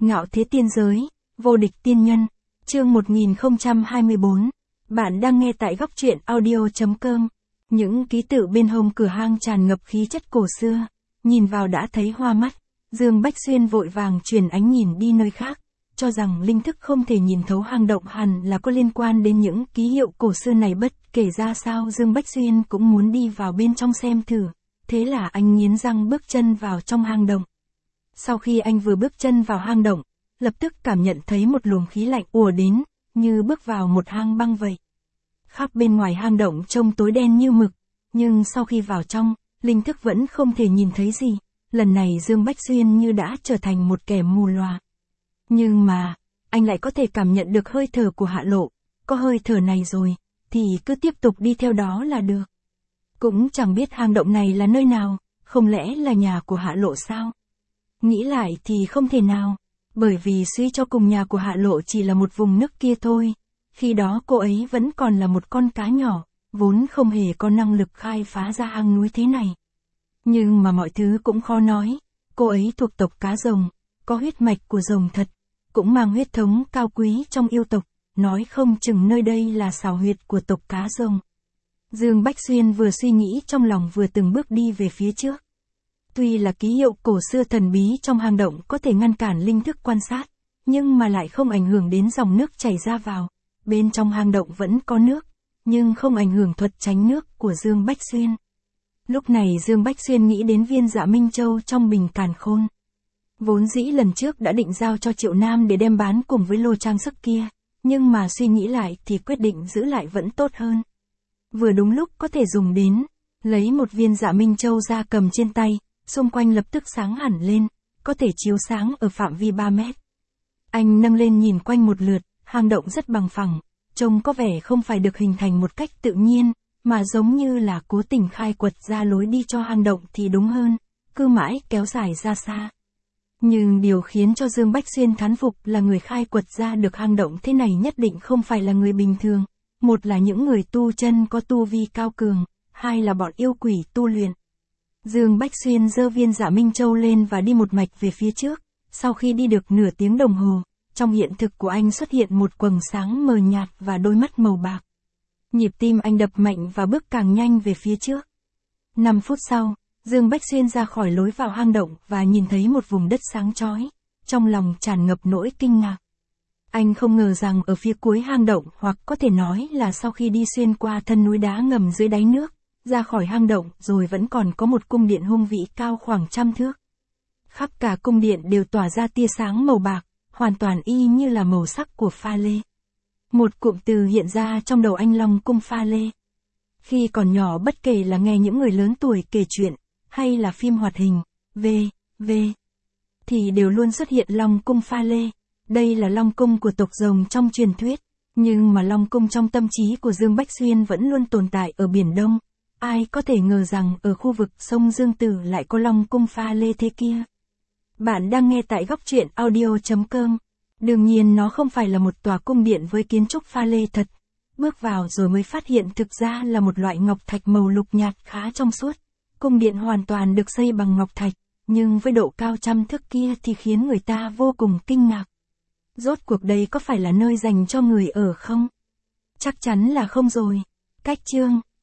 Ngạo thế tiên giới, vô địch tiên nhân, chương 1024. Bạn đang nghe tại góc truyện audio.com. Những ký tự bên hông cửa hang tràn ngập khí chất cổ xưa, nhìn vào đã thấy hoa mắt. Dương Bách Xuyên vội vàng chuyển ánh nhìn đi nơi khác, cho rằng linh thức không thể nhìn thấu hang động hẳn là có liên quan đến những ký hiệu cổ xưa này. Bất kể ra sao Dương Bách Xuyên cũng muốn đi vào bên trong xem thử, thế là anh nghiến răng bước chân vào trong hang động. Sau khi anh vừa bước chân vào hang động, lập tức cảm nhận thấy một luồng khí lạnh ùa đến, như bước vào một hang băng vậy. Khắp bên ngoài hang động trông tối đen như mực, nhưng sau khi vào trong, linh thức vẫn không thể nhìn thấy gì. Lần này Dương Bách Xuyên như đã trở thành một kẻ mù lòa. Nhưng mà, anh lại có thể cảm nhận được hơi thở của Hạ Lộ, có hơi thở này rồi, thì cứ tiếp tục đi theo đó là được. Cũng chẳng biết hang động này là nơi nào, không lẽ là nhà của Hạ Lộ sao? Nghĩ lại thì không thể nào, bởi vì suy cho cùng nhà của Hạ Lộ chỉ là một vùng nước kia thôi. Khi đó cô ấy vẫn còn là một con cá nhỏ, vốn không hề có năng lực khai phá ra hang núi thế này. Nhưng mà mọi thứ cũng khó nói, cô ấy thuộc tộc cá rồng, có huyết mạch của rồng thật, cũng mang huyết thống cao quý trong yêu tộc, nói không chừng nơi đây là xào huyệt của tộc cá rồng. Dương Bách Xuyên vừa suy nghĩ trong lòng vừa từng bước đi về phía trước. Tuy là ký hiệu cổ xưa thần bí trong hang động có thể ngăn cản linh thức quan sát, nhưng mà lại không ảnh hưởng đến dòng nước chảy ra vào. Bên trong hang động vẫn có nước, nhưng không ảnh hưởng thuật tránh nước của Dương Bách Xuyên. Lúc này Dương Bách Xuyên nghĩ đến viên Dạ Minh Châu trong bình càn khôn. Vốn dĩ lần trước đã định giao cho Triệu Nam để đem bán cùng với lô trang sức kia, nhưng mà suy nghĩ lại thì quyết định giữ lại vẫn tốt hơn. Vừa đúng lúc có thể dùng đến, lấy một viên Dạ Minh Châu ra cầm trên tay, xung quanh lập tức sáng hẳn lên, có thể chiếu sáng ở phạm vi 3 mét. Anh nâng lên nhìn quanh một lượt, hang động rất bằng phẳng, trông có vẻ không phải được hình thành một cách tự nhiên, mà giống như là cố tình khai quật ra lối đi cho hang động thì đúng hơn, cứ mãi kéo dài ra xa. Nhưng điều khiến cho Dương Bách Xuyên thán phục là người khai quật ra được hang động thế này nhất định không phải là người bình thường. Một là những người tu chân có tu vi cao cường, hai là bọn yêu quỷ tu luyện. Dương Bách Xuyên giơ viên Dạ Minh Châu lên và đi một mạch về phía trước. Sau khi đi được nửa tiếng đồng hồ, trong hiện thực của anh xuất hiện một quầng sáng mờ nhạt và đôi mắt màu bạc. Nhịp tim anh đập mạnh và bước càng nhanh về phía trước. 5 phút sau, Dương Bách Xuyên ra khỏi lối vào hang động và nhìn thấy một vùng đất sáng chói, trong lòng tràn ngập nỗi kinh ngạc. Anh không ngờ rằng ở phía cuối hang động, hoặc có thể nói là sau khi đi xuyên qua thân núi đá ngầm dưới đáy nước, ra khỏi hang động rồi vẫn còn có một cung điện hung vĩ cao khoảng 100 thước. Khắp cả cung điện đều tỏa ra tia sáng màu bạc, hoàn toàn y như là màu sắc của pha lê. Một cụm từ hiện ra trong đầu anh: Long cung pha lê. Khi còn nhỏ bất kể là nghe những người lớn tuổi kể chuyện, hay là phim hoạt hình, thì đều luôn xuất hiện Long cung pha lê. Đây là Long cung của tộc rồng trong truyền thuyết, nhưng mà Long cung trong tâm trí của Dương Bách Xuyên vẫn luôn tồn tại ở Biển Đông. Ai có thể ngờ rằng ở khu vực sông Dương Tử lại có Long cung pha lê thế kia. Bạn đang nghe tại góc truyện audio.com. Đương nhiên nó không phải là một tòa cung điện với kiến trúc pha lê thật. Bước vào rồi mới phát hiện thực ra là một loại ngọc thạch màu lục nhạt khá trong suốt. Cung điện hoàn toàn được xây bằng ngọc thạch, nhưng với độ cao 100 thước kia thì khiến người ta vô cùng kinh ngạc. Rốt cuộc đây có phải là nơi dành cho người ở không? Chắc chắn là không rồi. Cách chương